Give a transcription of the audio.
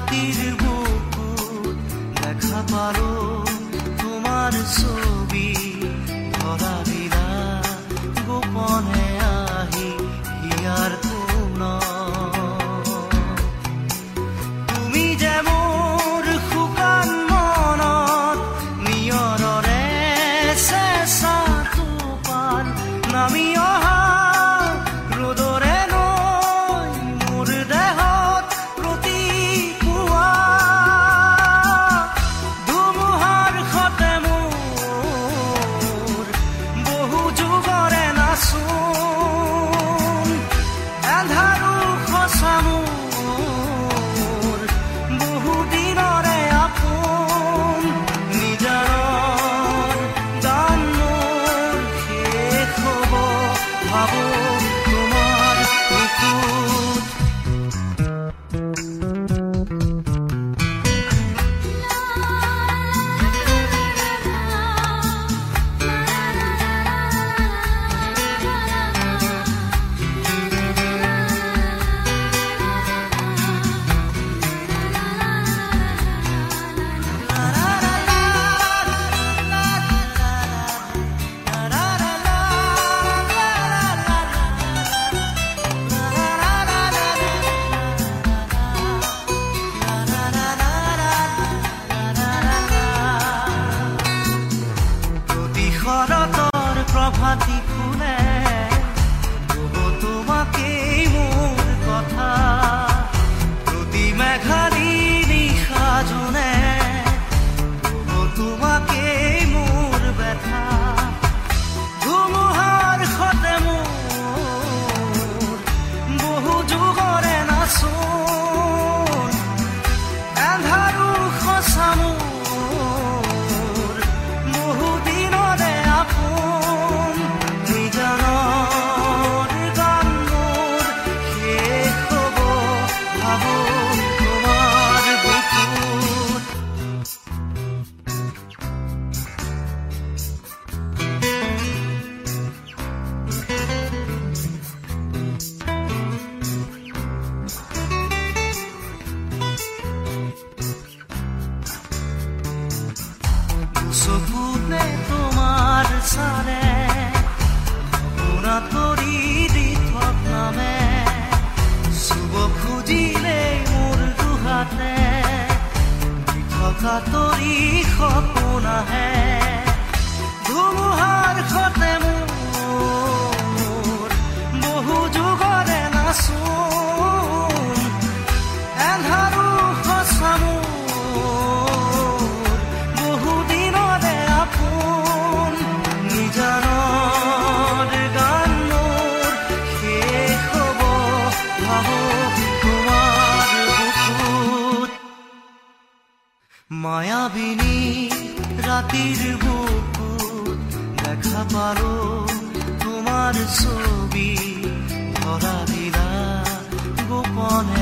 রাতির বুকুত দেখা পালো তোমার ছবি ধরা দিলা গোপনে আহি হিয়ার কোন তুমি যে মোৰ শুকান মনত নিয়ৰৰে চেঁচা টোপাল নামি অহা ৰ'দৰে নৈ মোৰ দেহত প্ৰতিপুৱা ধুমুহাৰ সতে মোৰ বহু যুগৰে নাচোন এন্ধাৰো সঁচা মোৰ বহু দিনৰে আপোন নিজাৰৰ গান মোৰ শেষ হ'ব ভাবো তোমাৰ বুকুত শৰতৰ প্ৰভাতী ফুলে কব তোমাকেই মোৰ কথা প্ৰতি মেঘালী নিশা জোনে কব তোমাকেই মোৰ ব্যথা ধুমুহাৰ সতে মোৰ বহু যুগৰে নাচোন এন্ধাৰো সঁচা মোৰ বহু দিনৰে আপোন নিজানৰ গান মোৰ শেষ হ'ব ভাবো তোমাৰ বুকুত চকুতে তোমাৰ চালে সপোনা তৰি দি থক নামে চুব খুজিলে মোৰ দুহাতে দি থকা তৰি সপোন আহে ধুমুহাৰ সতে মোৰ বহু যুগৰে নাচোন এন্ধাৰো সঁচা মোৰ বহু দিনৰে আপোন নিজানৰ গান মোৰ শেষ হ'ব ভাবো তোমাৰ বুকুত মায়াবিনী ৰাতিৰ বুকুত দেখা পালো তোমাৰ ছবি ধৰা দিলা গোপনে